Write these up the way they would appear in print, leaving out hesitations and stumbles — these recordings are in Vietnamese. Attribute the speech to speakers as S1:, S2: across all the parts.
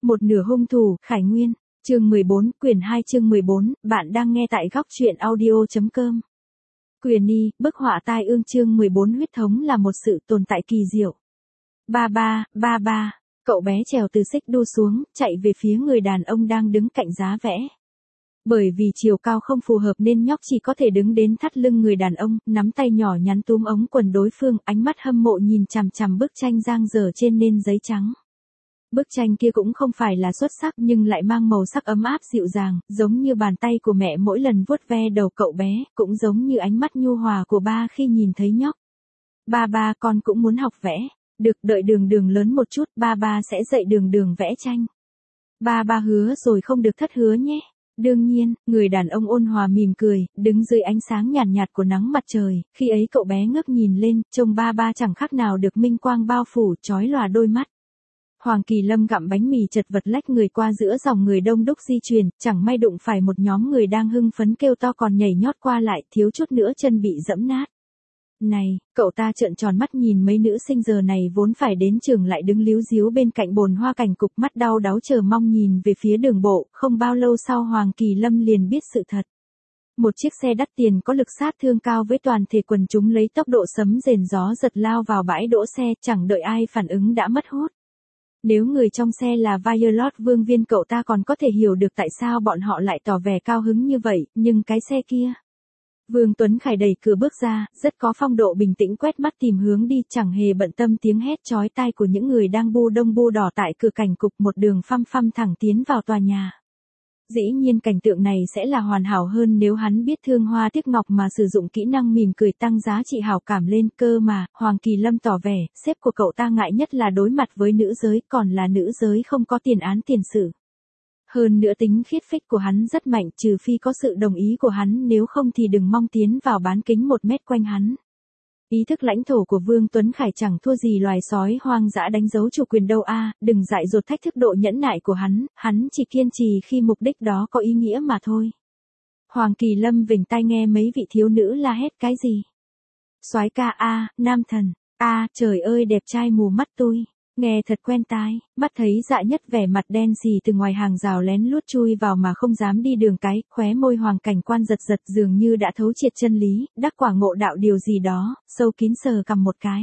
S1: Một nửa hung thủ, Khải Nguyên, chương 14, quyển 2 chương 14, bạn đang nghe tại góc truyện audio.com. Quyền y, bức họa tai ương chương 14 huyết thống là một sự tồn tại kỳ diệu. Ba, cậu bé trèo từ xích đu xuống, chạy về phía người đàn ông đang đứng cạnh giá vẽ. Bởi vì chiều cao không phù hợp nên nhóc chỉ có thể đứng đến thắt lưng người đàn ông, nắm tay nhỏ nhắn túm ống quần đối phương, ánh mắt hâm mộ nhìn chằm chằm bức tranh dang dở trên nền giấy trắng. Bức tranh kia cũng không phải là xuất sắc nhưng lại mang màu sắc ấm áp dịu dàng, giống như bàn tay của mẹ mỗi lần vuốt ve đầu cậu bé, cũng giống như ánh mắt nhu hòa của ba khi nhìn thấy nhóc. Ba, con cũng muốn học vẽ. Được, đợi Đường lớn một chút, ba sẽ dạy Đường vẽ tranh. Ba hứa rồi không được thất hứa nhé. Đương nhiên, người đàn ông ôn hòa mỉm cười, đứng dưới ánh sáng nhàn nhạt của nắng mặt trời, khi ấy cậu bé ngước nhìn lên, trông ba chẳng khác nào được minh quang bao phủ, chói lòa đôi mắt. Hoàng Kỳ Lâm gặm bánh mì chật vật lách người qua giữa dòng người đông đúc di chuyển, chẳng may đụng phải một nhóm người đang hưng phấn kêu to còn nhảy nhót qua lại, thiếu chút nữa chân bị dẫm nát. Này, cậu ta trợn tròn mắt nhìn mấy nữ sinh giờ này vốn phải đến trường lại đứng líu díu bên cạnh bồn hoa cảnh cục, mắt đau đáu chờ mong nhìn về phía đường bộ, không bao lâu sau Hoàng Kỳ Lâm liền biết sự thật. Một chiếc xe đắt tiền có lực sát thương cao với toàn thể quần chúng lấy tốc độ sấm rền gió giật lao vào bãi đỗ xe, chẳng đợi ai phản ứng đã mất hút. Nếu người trong xe là Violet Vương Viên cậu ta còn có thể hiểu được tại sao bọn họ lại tỏ vẻ cao hứng như vậy, nhưng cái xe kia. Vương Tuấn Khải đẩy cửa bước ra, rất có phong độ bình tĩnh quét mắt tìm hướng đi, chẳng hề bận tâm tiếng hét chói tai của những người đang bu đông bu đỏ tại cửa cảnh cục, một đường phăm thẳng tiến vào tòa nhà. Dĩ nhiên cảnh tượng này sẽ là hoàn hảo hơn nếu hắn biết thương hoa tiếc ngọc mà sử dụng kỹ năng mỉm cười tăng giá trị hảo cảm lên, cơ mà, Hoàng Kỳ Lâm tỏ vẻ, sếp của cậu ta ngại nhất là đối mặt với nữ giới, còn là nữ giới không có tiền án tiền sử. Hơn nữa tính khiết phích của hắn rất mạnh, trừ phi có sự đồng ý của hắn, nếu không thì đừng mong tiến vào bán kính 1 mét quanh hắn. Ý thức lãnh thổ của Vương Tuấn Khải chẳng thua gì loài sói hoang dã đánh dấu chủ quyền đâu a, đừng dại dột thách thức độ nhẫn nại của hắn chỉ kiên trì khi mục đích đó có ý nghĩa mà thôi. Hoàng Kỳ Lâm vểnh tai nghe mấy vị thiếu nữ la hét cái gì. Soái ca a, nam thần, a, trời ơi đẹp trai mù mắt tôi. Nghe thật quen tai, mắt thấy Dạ Nhất vẻ mặt đen xì từ ngoài hàng rào lén lút chui vào mà không dám đi đường cái, khóe môi Hoàng Cảnh Quan giật dường như đã thấu triệt chân lý, đắc quả ngộ đạo điều gì đó, sâu kín sờ cầm một cái.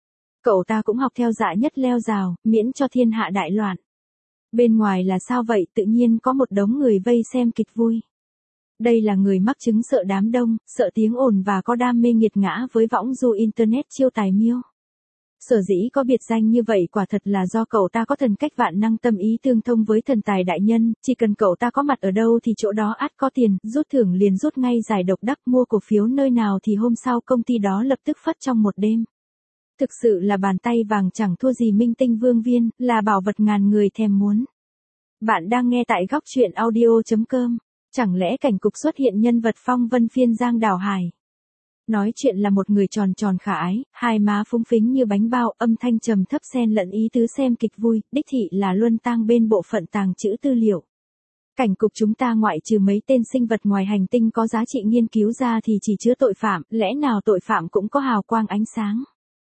S1: Cậu ta cũng học theo Dạ Nhất leo rào, miễn cho thiên hạ đại loạn. Bên ngoài là sao vậy, tự nhiên có một đống người vây xem kịch vui. Đây là người mắc chứng sợ đám đông, sợ tiếng ồn và có đam mê nghiệt ngã với võng du internet chiêu tài miêu. Sở dĩ có biệt danh như vậy quả thật là do cậu ta có thần cách vạn năng tâm ý tương thông với thần tài đại nhân, chỉ cần cậu ta có mặt ở đâu thì chỗ đó ắt có tiền, rút thưởng liền rút ngay giải độc đắc, mua cổ phiếu nơi nào thì hôm sau công ty đó lập tức phất trong một đêm. Thực sự là bàn tay vàng chẳng thua gì minh tinh Vương Viên, là bảo vật ngàn người thèm muốn. Bạn đang nghe tại góc truyện audio.com, chẳng lẽ cảnh cục xuất hiện nhân vật phong vân phiên Giang Đào Hải. Nói chuyện là một người tròn khả ái, hai má phúng phính như bánh bao, âm thanh trầm thấp xen lẫn ý tứ xem kịch vui, đích thị là Luân Tang bên bộ phận tàng trữ tư liệu. Cảnh cục chúng ta ngoại trừ mấy tên sinh vật ngoài hành tinh có giá trị nghiên cứu ra thì chỉ chứa tội phạm, lẽ nào tội phạm cũng có hào quang ánh sáng.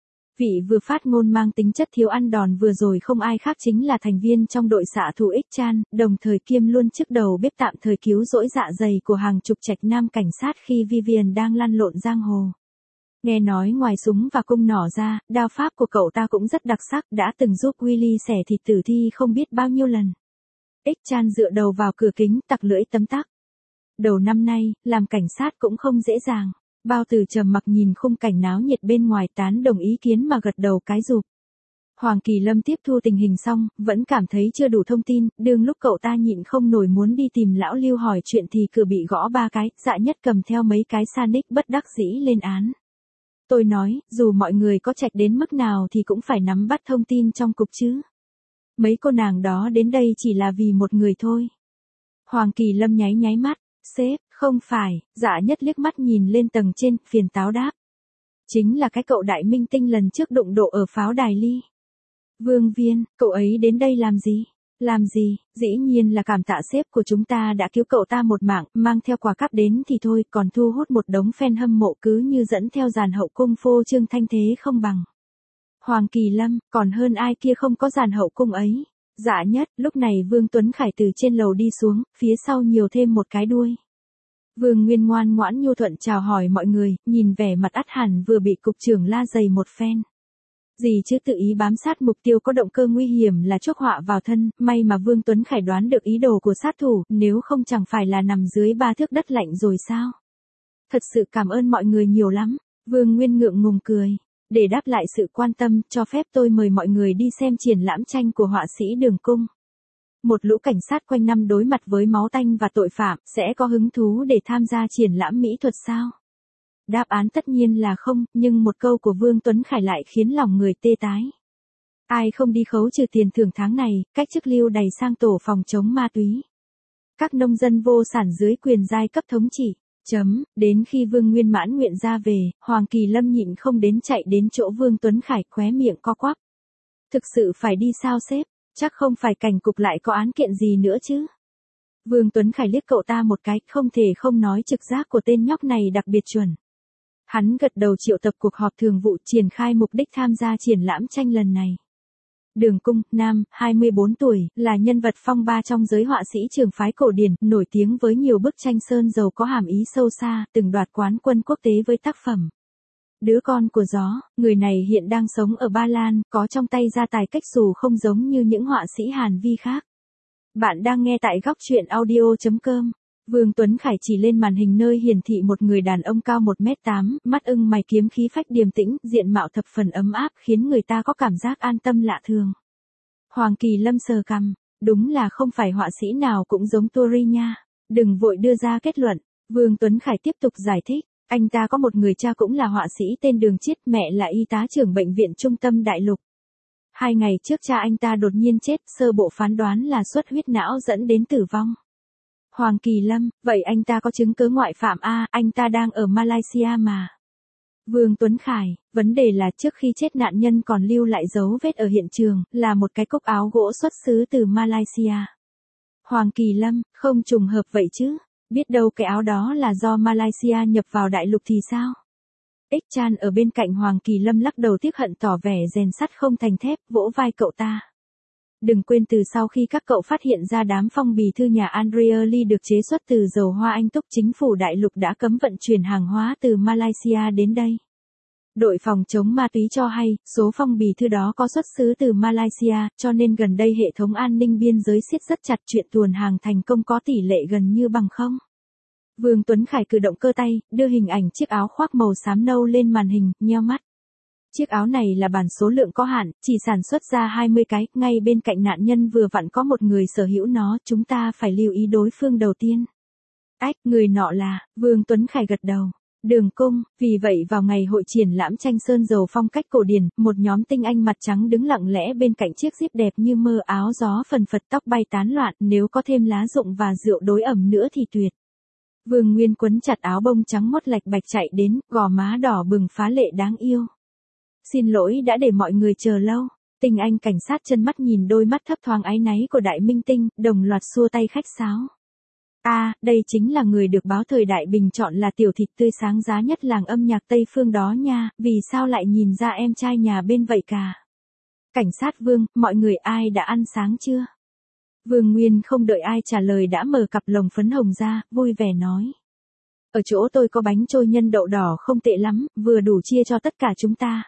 S1: Vị vừa phát ngôn mang tính chất thiếu ăn đòn vừa rồi không ai khác chính là thành viên trong đội xạ thủ X-Chan, đồng thời kiêm luôn chức đầu bếp tạm thời cứu rỗi dạ dày của hàng chục trạch nam cảnh sát khi Vivian đang lăn lộn giang hồ. Nghe nói ngoài súng và cung nỏ ra, đao pháp của cậu ta cũng rất đặc sắc, đã từng giúp Willy xẻ thịt tử thi không biết bao nhiêu lần. X-Chan dựa đầu vào cửa kính, tặc lưỡi tấm tắc. Đầu năm nay, làm cảnh sát cũng không dễ dàng. Bao Tử trầm mặc nhìn khung cảnh náo nhiệt bên ngoài, tán đồng ý kiến mà gật đầu cái rụp. Hoàng Kỳ Lâm tiếp thu tình hình xong, vẫn cảm thấy chưa đủ thông tin, đương lúc cậu ta nhịn không nổi muốn đi tìm lão Lưu hỏi chuyện thì cửa bị gõ 3 cái, Dạ Nhất cầm theo mấy cái Sanic bất đắc dĩ lên án. Tôi nói, dù mọi người có trạch đến mức nào thì cũng phải nắm bắt thông tin trong cục chứ. Mấy cô nàng đó đến đây chỉ là vì một người thôi. Hoàng Kỳ Lâm nháy mắt, sếp. Không phải, Dạ Nhất liếc mắt nhìn lên tầng trên, phiền táo đáp. Chính là cái cậu đại minh tinh lần trước đụng độ ở pháo đài ly. Vương Viên, cậu ấy đến đây làm gì? Làm gì, dĩ nhiên là cảm tạ sếp của chúng ta đã cứu cậu ta một mạng, mang theo quà cáp đến thì thôi, còn thu hút một đống fan hâm mộ cứ như dẫn theo dàn hậu cung phô trương thanh thế không bằng. Hoàng Kỳ Lâm, còn hơn ai kia không có dàn hậu cung ấy. Dạ nhất, lúc này Vương Tuấn Khải từ trên lầu đi xuống, phía sau nhiều thêm một cái đuôi. Vương Nguyên ngoan ngoãn nhu thuận chào hỏi mọi người, nhìn vẻ mặt ắt hẳn vừa bị cục trưởng la dày một phen. Gì chứ tự ý bám sát mục tiêu có động cơ nguy hiểm là chuốc họa vào thân, may mà Vương Tuấn Khải đoán được ý đồ của sát thủ, nếu không chẳng phải là nằm dưới 3 thước đất lạnh rồi sao. Thật sự cảm ơn mọi người nhiều lắm, Vương Nguyên ngượng ngùng cười. Để đáp lại sự quan tâm, cho phép tôi mời mọi người đi xem triển lãm tranh của họa sĩ Đường Cung. Một lũ cảnh sát quanh năm đối mặt với máu tanh và tội phạm, sẽ có hứng thú để tham gia triển lãm mỹ thuật sao? Đáp án tất nhiên là không, nhưng một câu của Vương Tuấn Khải lại khiến lòng người tê tái. Ai không đi khấu trừ tiền thưởng tháng này, cách chức lưu đày sang tổ phòng chống ma túy. Các nông dân vô sản dưới quyền giai cấp thống trị. Đến khi Vương Nguyên mãn nguyện ra về, Hoàng Kỳ Lâm nhịn không đến chạy đến chỗ Vương Tuấn Khải khóe miệng co quắp. Thực sự phải đi sao sếp, chắc không phải cảnh cục lại có án kiện gì nữa chứ. Vương Tuấn Khải liếc cậu ta một cái, không thể không nói trực giác của tên nhóc này đặc biệt chuẩn. Hắn gật đầu triệu tập cuộc họp thường vụ triển khai mục đích tham gia triển lãm tranh lần này. Đường Cung, nam, 24 tuổi, là nhân vật phong ba trong giới họa sĩ trường phái cổ điển, nổi tiếng với nhiều bức tranh sơn dầu có hàm ý sâu xa, từng đoạt quán quân quốc tế với tác phẩm Đứa con của gió. Người này hiện đang sống ở Ba Lan, có trong tay gia tài cách xù không giống như những họa sĩ Hàn Vi khác. Bạn đang nghe tại góc truyện audio.com. Vương Tuấn Khải chỉ lên màn hình nơi hiển thị một người đàn ông cao 1m8, mắt ưng mày kiếm khí phách điềm tĩnh, diện mạo thập phần ấm áp khiến người ta có cảm giác an tâm lạ thường. Hoàng Kỳ Lâm sờ cằm, đúng là không phải họa sĩ nào cũng giống Tori nha. Đừng vội đưa ra kết luận, Vương Tuấn Khải tiếp tục giải thích, anh ta có một người cha cũng là họa sĩ tên Đường Chiết, mẹ là y tá trưởng bệnh viện trung tâm Đại Lục. 2 ngày trước cha anh ta đột nhiên chết, sơ bộ phán đoán là xuất huyết não dẫn đến tử vong. Hoàng Kỳ Lâm, vậy anh ta có chứng cứ ngoại phạm anh ta đang ở Malaysia mà. Vương Tuấn Khải, vấn đề là trước khi chết nạn nhân còn lưu lại dấu vết ở hiện trường, là một cái cúc áo gỗ xuất xứ từ Malaysia. Hoàng Kỳ Lâm, không trùng hợp vậy chứ, biết đâu cái áo đó là do Malaysia nhập vào đại lục thì sao? Ích Chan ở bên cạnh Hoàng Kỳ Lâm lắc đầu tiếc hận tỏ vẻ rèn sắt không thành thép, vỗ vai cậu ta. Đừng quên từ sau khi các cậu phát hiện ra đám phong bì thư nhà Andreoli được chế xuất từ dầu hoa Anh Túc, chính phủ đại lục đã cấm vận chuyển hàng hóa từ Malaysia đến đây. Đội phòng chống ma túy cho hay, số phong bì thư đó có xuất xứ từ Malaysia, cho nên gần đây hệ thống an ninh biên giới siết rất chặt, chuyện tuồn hàng thành công có tỷ lệ gần như bằng không. Vương Tuấn Khải cử động cơ tay, đưa hình ảnh chiếc áo khoác màu xám nâu lên màn hình, nheo mắt. Chiếc áo này là bản số lượng có hạn, chỉ sản xuất ra 20 cái, ngay bên cạnh nạn nhân vừa vặn có một người sở hữu nó, chúng ta phải lưu ý đối phương đầu tiên. Người nọ là, Vương Tuấn Khải gật đầu. Đường Cung, vì vậy vào ngày hội triển lãm tranh sơn dầu phong cách cổ điển, một nhóm tinh anh mặt trắng đứng lặng lẽ bên cạnh chiếc jeep đẹp như mơ, áo gió phần phật, tóc bay tán loạn, nếu có thêm lá rụng và rượu đối ẩm nữa thì tuyệt. Vương Nguyên quấn chặt áo bông trắng mốt lạch bạch chạy đến, gò má đỏ bừng phá lệ đáng yêu. Xin lỗi đã để mọi người chờ lâu. Tinh anh cảnh sát chân mắt nhìn đôi mắt thấp thoáng áy náy của Đại Minh Tinh, đồng loạt xua tay khách sáo. Đây chính là người được báo Thời Đại bình chọn là tiểu thịt tươi sáng giá nhất làng âm nhạc Tây Phương đó nha, vì sao lại nhìn ra em trai nhà bên vậy cả? Cảnh sát Vương, mọi người ai đã ăn sáng chưa? Vương Nguyên không đợi ai trả lời đã mở cặp lồng phấn hồng ra, vui vẻ nói. Ở chỗ tôi có bánh trôi nhân đậu đỏ không tệ lắm, vừa đủ chia cho tất cả chúng ta.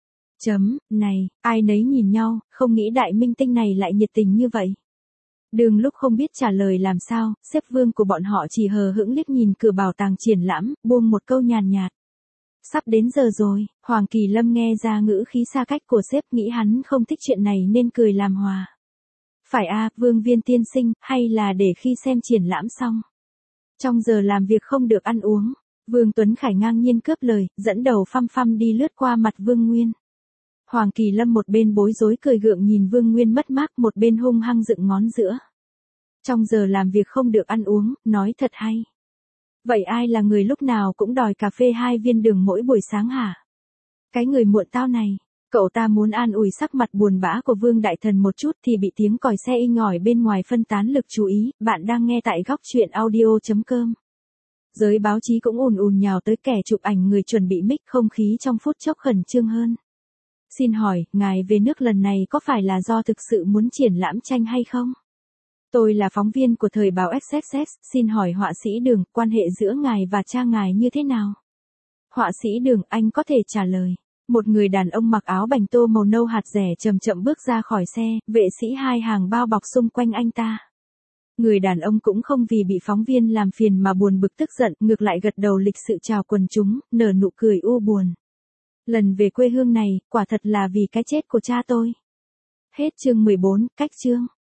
S1: Này, ai nấy nhìn nhau, không nghĩ Đại Minh Tinh này lại nhiệt tình như vậy. Đường lúc không biết trả lời làm sao, sếp Vương của bọn họ chỉ hờ hững liếc nhìn cửa bảo tàng triển lãm, buông một câu nhàn nhạt. Sắp đến giờ rồi, Hoàng Kỳ Lâm nghe ra ngữ khí xa cách của sếp, nghĩ hắn không thích chuyện này nên cười làm hòa. Phải Vương Viên tiên sinh, hay là để khi xem triển lãm xong. Trong giờ làm việc không được ăn uống. Vương Tuấn Khải ngang nhiên cướp lời, dẫn đầu phăm phăm đi lướt qua mặt Vương Nguyên. Hoàng Kỳ Lâm một bên bối rối cười gượng nhìn Vương Nguyên mất mát, một bên hung hăng dựng ngón giữa. Trong giờ làm việc không được ăn uống, nói thật hay. Vậy ai là người lúc nào cũng đòi cà phê 2 viên đường mỗi buổi sáng hả? Cái người muộn tao này. Cậu ta muốn an ủi sắc mặt buồn bã của Vương Đại Thần một chút thì bị tiếng còi xe inh ỏi bên ngoài phân tán lực chú ý. Bạn đang nghe tại góc truyện audio.com. Giới báo chí cũng ùn ùn nhào tới kẻ chụp ảnh người chuẩn bị mic, không khí trong phút chốc khẩn trương hơn. Xin hỏi, ngài về nước lần này có phải là do thực sự muốn triển lãm tranh hay không? Tôi là phóng viên của thời báo XXX, xin hỏi họa sĩ Đường, quan hệ giữa ngài và cha ngài như thế nào? Họa sĩ Đường, anh có thể trả lời. Một người đàn ông mặc áo bành tô màu nâu hạt rẻ chậm chậm bước ra khỏi xe, vệ sĩ hai hàng bao bọc xung quanh anh ta. Người đàn ông cũng không vì bị phóng viên làm phiền mà buồn bực tức giận, ngược lại gật đầu lịch sự chào quần chúng, nở nụ cười u buồn. Lần về quê hương này, quả thật là vì cái chết của cha tôi. Hết chương 14, cách chương.